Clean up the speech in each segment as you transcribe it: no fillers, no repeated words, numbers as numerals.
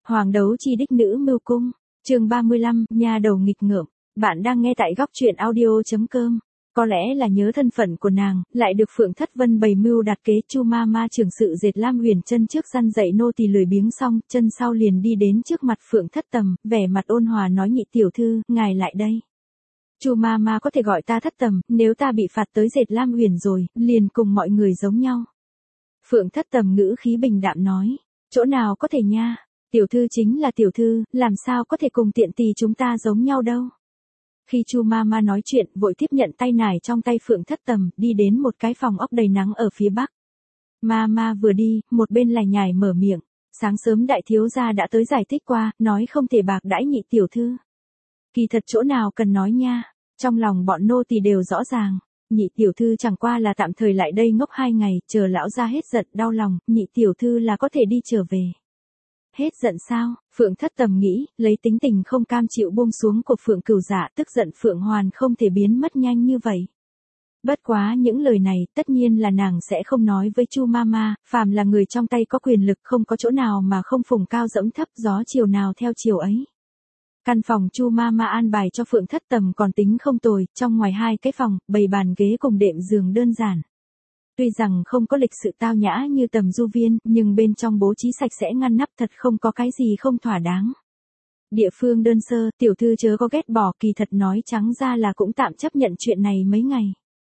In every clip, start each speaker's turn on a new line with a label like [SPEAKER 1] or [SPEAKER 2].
[SPEAKER 1] Hoàng đấu chi đích nữ mưu cung, chương 35, nha đầu nghịch ngợm. Bạn đang nghe tại góc truyện audio.com. Có lẽ là nhớ thân phận của nàng, lại được Phượng Thất Vân bày mưu đặt kế. Chu ma ma trưởng sự dệt lam huyền chân trước săn dậy nô tỳ lười biếng xong, chân sau liền đi đến trước mặt Phượng Thất Tầm, vẻ mặt ôn hòa nói: nhị tiểu thư, ngài lại đây. Chu ma ma có thể gọi ta Thất Tầm, nếu ta bị phạt tới dệt lam huyền rồi, liền cùng mọi người giống nhau. Phượng Thất Tầm ngữ khí bình đạm nói, chỗ nào có thể nha, tiểu thư chính là tiểu thư, làm sao có thể cùng tiện tỳ chúng ta giống nhau đâu. Khi Chu ma ma nói chuyện, vội tiếp nhận tay nải trong tay Phượng Thất Tầm, đi đến một cái phòng ốc đầy nắng ở phía bắc. Ma ma vừa đi, một bên lải nhải mở miệng, sáng sớm đại thiếu gia đã tới giải thích qua, nói không thể bạc đãi nhị tiểu thư. Kỳ thật chỗ nào cần nói nha, trong lòng bọn nô tỳ đều rõ ràng, nhị tiểu thư chẳng qua là tạm thời lại đây ngốc 2 ngày, chờ lão gia hết giận đau lòng, nhị tiểu thư là có thể đi trở về. Hết giận sao? Phượng Thất Tầm nghĩ, lấy tính tình không cam chịu buông xuống của Phượng Cửu Dạ, tức giận Phượng Hoàn không thể biến mất nhanh như vậy. Bất quá những lời này, tất nhiên là nàng sẽ không nói với Chu ma ma, phàm là người trong tay có quyền lực không có chỗ nào mà không phùng cao dẫm thấp, gió chiều nào theo chiều ấy. Căn phòng Chu ma ma an bài cho Phượng Thất Tầm còn tính không tồi, trong ngoài 2 cái phòng, bày bàn ghế cùng đệm giường đơn giản. Tuy rằng không có lịch sự tao nhã như Tầm Du Viên, nhưng bên trong bố trí sạch sẽ ngăn nắp, thật không có cái gì không thỏa đáng. Địa phương đơn sơ, tiểu thư chớ có ghét bỏ, kỳ thật nói trắng ra là cũng tạm chấp nhận chuyện này mấy ngày.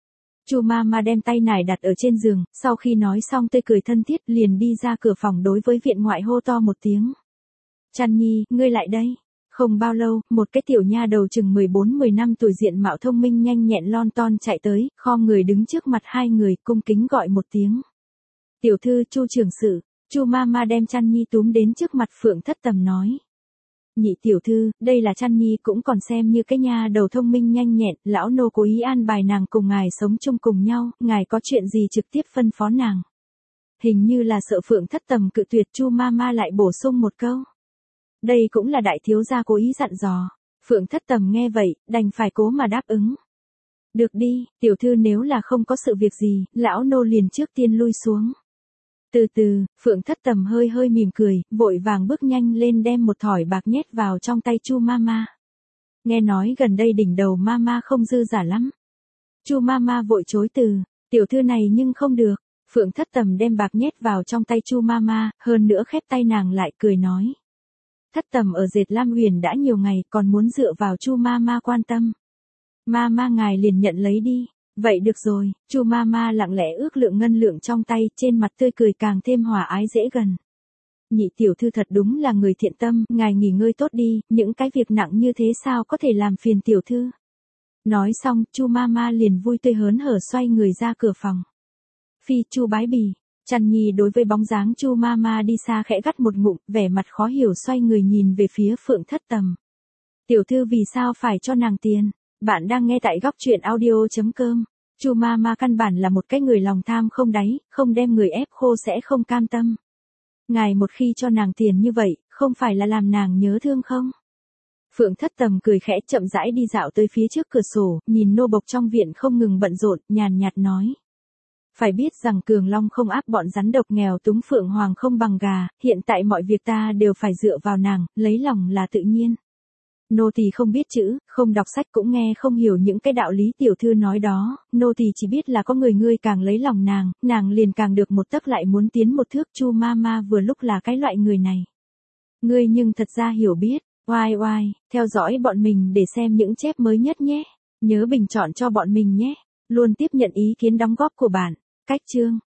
[SPEAKER 1] Chu ma ma đem tay nải đặt ở trên giường, sau khi nói xong tươi cười thân thiết liền đi ra cửa phòng, đối với viện ngoại hô to một tiếng. Chăn nhi, ngươi lại đây. Không bao lâu, một cái tiểu nha đầu chừng 14-15 tuổi diện mạo thông minh nhanh nhẹn lon ton chạy tới, khom người đứng trước mặt 2 người, cung kính gọi một tiếng. Tiểu thư Chu trưởng sự. Chu ma ma đem Chăn nhi túm đến trước mặt Phượng Thất Tầm nói. Nhị tiểu thư, đây là Chăn nhi, cũng còn xem như cái nha đầu thông minh nhanh nhẹn, lão nô cố ý an bài nàng cùng ngài sống chung cùng nhau, ngài có chuyện gì trực tiếp phân phó nàng. Hình như là sợ Phượng Thất Tầm cự tuyệt, Chu ma ma lại bổ sung một câu. Đây cũng là đại thiếu gia cố ý dặn dò. Phượng Thất Tầm nghe vậy, đành phải cố mà đáp ứng. Được đi, tiểu thư, nếu là không có sự việc gì, lão nô liền trước tiên lui xuống. Từ từ, Phượng Thất Tầm hơi hơi mỉm cười, vội vàng bước nhanh lên đem một thỏi bạc nhét vào trong tay Chu ma ma. Nghe nói gần đây đỉnh đầu ma ma không dư giả lắm. Chu ma ma vội chối từ, tiểu thư này nhưng không được. Phượng Thất Tầm đem bạc nhét vào trong tay Chu ma ma, hơn nữa khép tay nàng lại, cười nói. Thất Tầm ở dệt lam huyền đã nhiều ngày, còn muốn dựa vào Chu ma ma quan tâm. Ma ma ngài liền nhận lấy đi. Vậy được rồi. Chu ma ma lặng lẽ ước lượng ngân lượng trong tay, trên mặt tươi cười càng thêm hòa ái dễ gần. Nhị tiểu thư thật đúng là người thiện tâm, ngài nghỉ ngơi tốt đi, những cái việc nặng như thế sao có thể làm phiền tiểu thư. Nói xong, Chu ma ma liền vui tươi hớn hở xoay người ra cửa phòng. Phi Chu bái bì. Chăn nhi đối với bóng dáng Chu ma ma đi xa khẽ gắt một ngụm, vẻ mặt khó hiểu xoay người nhìn về phía Phượng Thất Tầm. Tiểu thư vì sao phải cho nàng tiền? Bạn đang nghe tại góc truyện audio.com. Chu ma ma căn bản là một cái người lòng tham không đáy, không đem người ép khô sẽ không cam tâm. Ngài một khi cho nàng tiền như vậy, không phải là làm nàng nhớ thương không? Phượng Thất Tầm cười khẽ chậm rãi đi dạo tới phía trước cửa sổ, nhìn nô bộc trong viện không ngừng bận rộn, nhàn nhạt nói. Phải biết rằng cường long không áp bọn rắn độc, nghèo túng Phượng Hoàng không bằng gà, hiện tại mọi việc ta đều phải dựa vào nàng, lấy lòng là tự nhiên. Nô tỳ không biết chữ, không đọc sách, cũng nghe không hiểu những cái đạo lý tiểu thư nói đó, nô tỳ chỉ biết là có người ngươi càng lấy lòng nàng liền càng được một tấc lại muốn tiến một thước. Chu ma ma vừa lúc là cái loại người này. Ngươi nhưng thật ra hiểu biết. Oai oai, theo dõi bọn mình để xem những chép mới nhất nhé. Nhớ bình chọn cho bọn mình nhé. Luôn tiếp nhận ý kiến đóng góp của bạn. Cách chương.